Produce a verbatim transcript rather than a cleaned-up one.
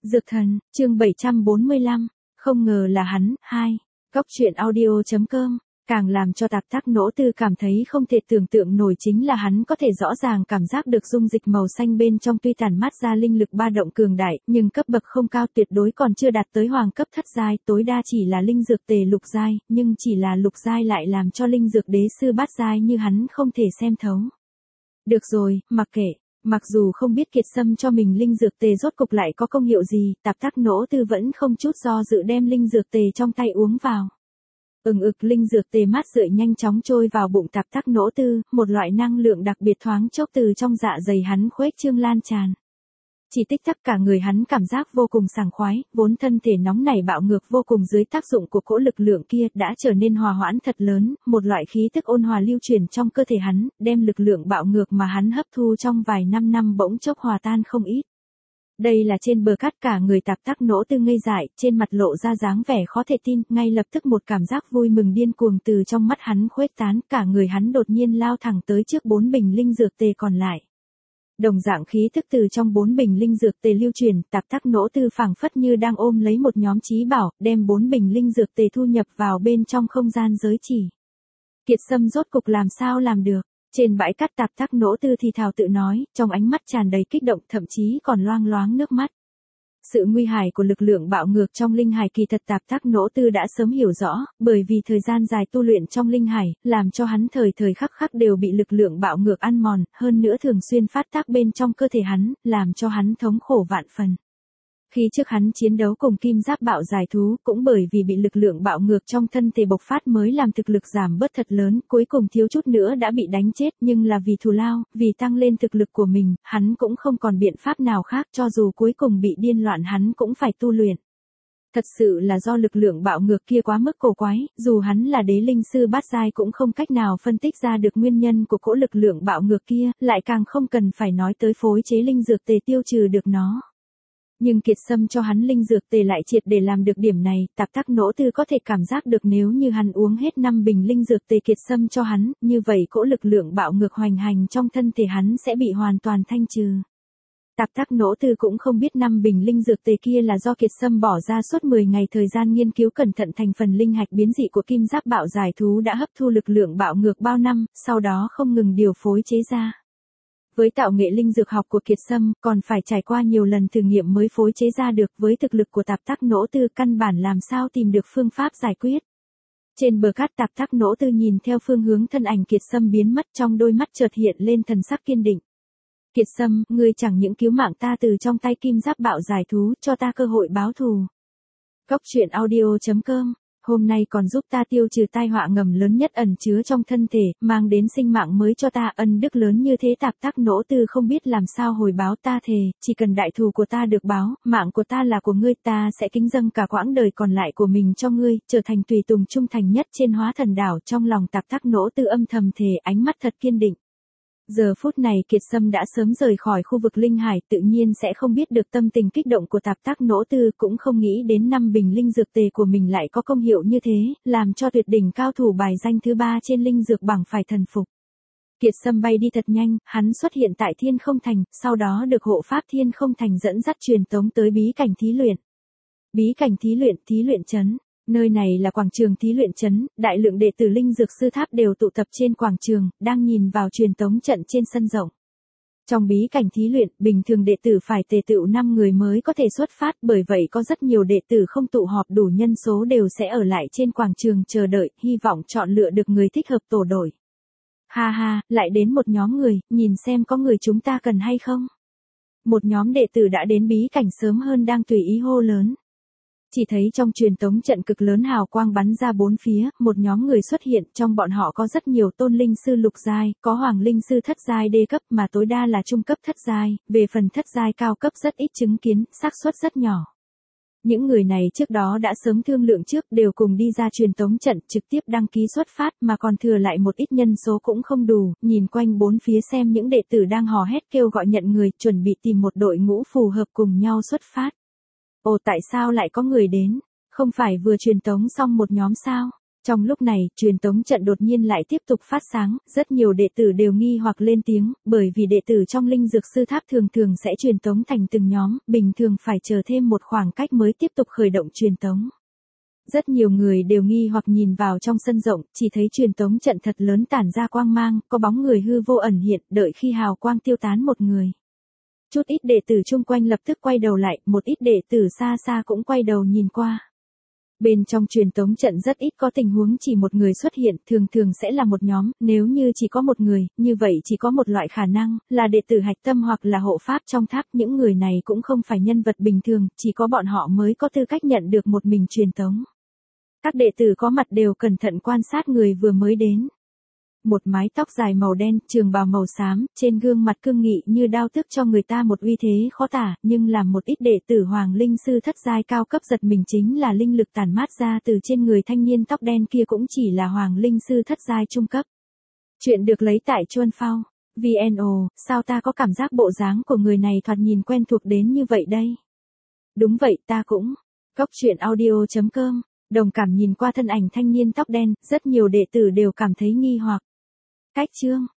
Dược thần, chương bảy trăm bốn mươi lăm, không ngờ là hắn, hai. Góc truyện audio.com, càng làm cho Tạp Tác Nỗ Tư cảm thấy không thể tưởng tượng nổi chính là hắn có thể rõ ràng cảm giác được dung dịch màu xanh bên trong tuy tản mát ra linh lực ba động cường đại, nhưng cấp bậc không cao, tuyệt đối còn chưa đạt tới hoàng cấp thất giai, tối đa chỉ là linh dược tề lục giai, nhưng chỉ là lục giai lại làm cho linh dược đế sư bát giai như hắn không thể xem thấu. Được rồi, mặc kệ. Mặc dù không biết Kiệt Sâm cho mình linh dược tề rốt cục lại có công hiệu gì, Tạp Tác Nỗ Tư vẫn không chút do dự đem linh dược tề trong tay uống vào. Ừng ực linh dược tề mát rượi nhanh chóng trôi vào bụng Tạp Tác Nỗ Tư, một loại năng lượng đặc biệt thoáng chốc từ trong dạ dày hắn khuếch trương lan tràn. Chỉ tích tắc cả người hắn cảm giác vô cùng sảng khoái, vốn thân thể nóng nảy bạo ngược vô cùng dưới tác dụng của cỗ lực lượng kia đã trở nên hòa hoãn thật lớn, một loại khí tức ôn hòa lưu chuyển trong cơ thể hắn, đem lực lượng bạo ngược mà hắn hấp thu trong vài năm năm bỗng chốc hòa tan không ít. Đây là trên bờ cát cả người Tạp Tác Nỗ Tư ngây dại, trên mặt lộ ra dáng vẻ khó thể tin, ngay lập tức một cảm giác vui mừng điên cuồng từ trong mắt hắn khuếch tán, cả người hắn đột nhiên lao thẳng tới trước bốn bình linh dược tề còn lại. Đồng dạng khí thức từ trong bốn bình linh dược tề lưu truyền, Tạp Tác Nỗ Tư phảng phất như đang ôm lấy một nhóm chí bảo, đem bốn bình linh dược tề thu nhập vào bên trong không gian giới chỉ. Kiệt Sâm rốt cục làm sao làm được? Trên bãi cát Tạp Tác Nỗ Tư thì thào tự nói, trong ánh mắt tràn đầy kích động, thậm chí còn loang loáng nước mắt. Sự nguy hại của lực lượng bạo ngược trong linh hải kỳ thật Tạp Tác Nỗ Tư đã sớm hiểu rõ, bởi vì thời gian dài tu luyện trong linh hải, làm cho hắn thời thời khắc khắc đều bị lực lượng bạo ngược ăn mòn, hơn nữa thường xuyên phát tác bên trong cơ thể hắn, làm cho hắn thống khổ vạn phần. Khi trước hắn chiến đấu cùng kim giáp bạo giải thú, cũng bởi vì bị lực lượng bạo ngược trong thân thể bộc phát mới làm thực lực giảm bớt thật lớn, cuối cùng thiếu chút nữa đã bị đánh chết, nhưng là vì thù lao, vì tăng lên thực lực của mình, hắn cũng không còn biện pháp nào khác, cho dù cuối cùng bị điên loạn hắn cũng phải tu luyện. Thật sự là do lực lượng bạo ngược kia quá mức cổ quái, dù hắn là đế linh sư bát giai cũng không cách nào phân tích ra được nguyên nhân của cỗ lực lượng bạo ngược kia, lại càng không cần phải nói tới phối chế linh dược tề tiêu trừ được nó. Nhưng Kiệt Sâm cho hắn linh dược tề lại triệt để làm được điểm này, Tạp Tác Nỗ Tư có thể cảm giác được nếu như hắn uống hết năm bình linh dược tề Kiệt Sâm cho hắn, như vậy cỗ lực lượng bạo ngược hoành hành trong thân thể hắn sẽ bị hoàn toàn thanh trừ. Tạp Tác Nỗ Tư cũng không biết năm bình linh dược tề kia là do Kiệt Sâm bỏ ra suốt mười ngày thời gian nghiên cứu cẩn thận thành phần linh hạch biến dị của kim giáp bạo giải thú đã hấp thu lực lượng bạo ngược bao năm, sau đó không ngừng điều phối chế ra. Với tạo nghệ linh dược học của Kiệt Sâm, còn phải trải qua nhiều lần thử nghiệm mới phối chế ra được, với thực lực của Tạp Tác Nỗ Tư căn bản làm sao tìm được phương pháp giải quyết. Trên bờ cát Tạp Tác Nỗ Tư nhìn theo phương hướng thân ảnh Kiệt Sâm biến mất, trong đôi mắt chợt hiện lên thần sắc kiên định. Kiệt Sâm, ngươi chẳng những cứu mạng ta từ trong tay kim giáp bạo giải thú, cho ta cơ hội báo thù. Góc truyện audio.com, hôm nay còn giúp ta tiêu trừ tai họa ngầm lớn nhất ẩn chứa trong thân thể, mang đến sinh mạng mới cho ta, ân đức lớn như thế. Tạp Tác Nỗ Tư không biết làm sao hồi báo, ta thề, chỉ cần đại thù của ta được báo, mạng của ta là của ngươi, ta sẽ kính dâng cả quãng đời còn lại của mình cho ngươi, trở thành tùy tùng trung thành nhất trên Hóa Thần Đảo. Trong lòng Tạp Tác Nỗ Tư âm thầm thề, ánh mắt thật kiên định. Giờ phút này Kiệt Sâm đã sớm rời khỏi khu vực linh hải, tự nhiên sẽ không biết được tâm tình kích động của Tạp Tác Nỗ Tư, cũng không nghĩ đến năm bình linh dược tề của mình lại có công hiệu như thế, làm cho tuyệt đỉnh cao thủ bài danh thứ ba trên linh dược bảng phải thần phục. Kiệt Sâm bay đi thật nhanh, hắn xuất hiện tại Thiên Không Thành, sau đó được hộ pháp Thiên Không Thành dẫn dắt truyền tống tới bí cảnh thí luyện. Bí cảnh thí luyện, thí luyện trấn. Nơi này là quảng trường thí luyện trấn, đại lượng đệ tử linh dược sư tháp đều tụ tập trên quảng trường, đang nhìn vào truyền tống trận trên sân rộng. Trong bí cảnh thí luyện, bình thường đệ tử phải tề tựu năm người mới có thể xuất phát, bởi vậy có rất nhiều đệ tử không tụ họp đủ nhân số đều sẽ ở lại trên quảng trường chờ đợi, hy vọng chọn lựa được người thích hợp tổ đội. Ha ha, lại đến một nhóm người, nhìn xem có người chúng ta cần hay không. Một nhóm đệ tử đã đến bí cảnh sớm hơn đang tùy ý hô lớn. Chỉ thấy trong truyền tống trận cực lớn hào quang bắn ra bốn phía, một nhóm người xuất hiện, trong bọn họ có rất nhiều tôn linh sư lục giai, có hoàng linh sư thất giai đê cấp mà tối đa là trung cấp thất giai, về phần thất giai cao cấp rất ít chứng kiến, xác suất rất nhỏ. Những người này trước đó đã sớm thương lượng trước, đều cùng đi ra truyền tống trận, trực tiếp đăng ký xuất phát, mà còn thừa lại một ít nhân số cũng không đủ, nhìn quanh bốn phía xem những đệ tử đang hò hét kêu gọi nhận người, chuẩn bị tìm một đội ngũ phù hợp cùng nhau xuất phát. Ồ, tại sao lại có người đến? Không phải vừa truyền tống xong một nhóm sao? Trong lúc này, truyền tống trận đột nhiên lại tiếp tục phát sáng, rất nhiều đệ tử đều nghi hoặc lên tiếng, bởi vì đệ tử trong linh dược sư tháp thường thường sẽ truyền tống thành từng nhóm, bình thường phải chờ thêm một khoảng cách mới tiếp tục khởi động truyền tống. Rất nhiều người đều nghi hoặc nhìn vào trong sân rộng, chỉ thấy truyền tống trận thật lớn tản ra quang mang, có bóng người hư vô ẩn hiện, đợi khi hào quang tiêu tán một người. Chút ít đệ tử chung quanh lập tức quay đầu lại, một ít đệ tử xa xa cũng quay đầu nhìn qua. Bên trong truyền tống trận rất ít có tình huống chỉ một người xuất hiện, thường thường sẽ là một nhóm, nếu như chỉ có một người, như vậy chỉ có một loại khả năng, là đệ tử hạch tâm hoặc là hộ pháp trong tháp, những người này cũng không phải nhân vật bình thường, chỉ có bọn họ mới có tư cách nhận được một mình truyền tống. Các đệ tử có mặt đều cẩn thận quan sát người vừa mới đến. Một mái tóc dài màu đen, trường bào màu xám, trên gương mặt cương nghị như đao tức cho người ta một uy thế khó tả, nhưng làm một ít đệ tử Hoàng Linh sư thất giai cao cấp giật mình chính là linh lực tản mát ra từ trên người thanh niên tóc đen kia cũng chỉ là Hoàng Linh sư thất giai trung cấp. Chuyện được lấy tại Chuan Phao. vê en o, sao ta có cảm giác bộ dáng của người này thoạt nhìn quen thuộc đến như vậy đây? Đúng vậy, ta cũng. Cốc truyện audio chấm com. Đồng cảm nhìn qua thân ảnh thanh niên tóc đen, rất nhiều đệ tử đều cảm thấy nghi hoặc. Cách chương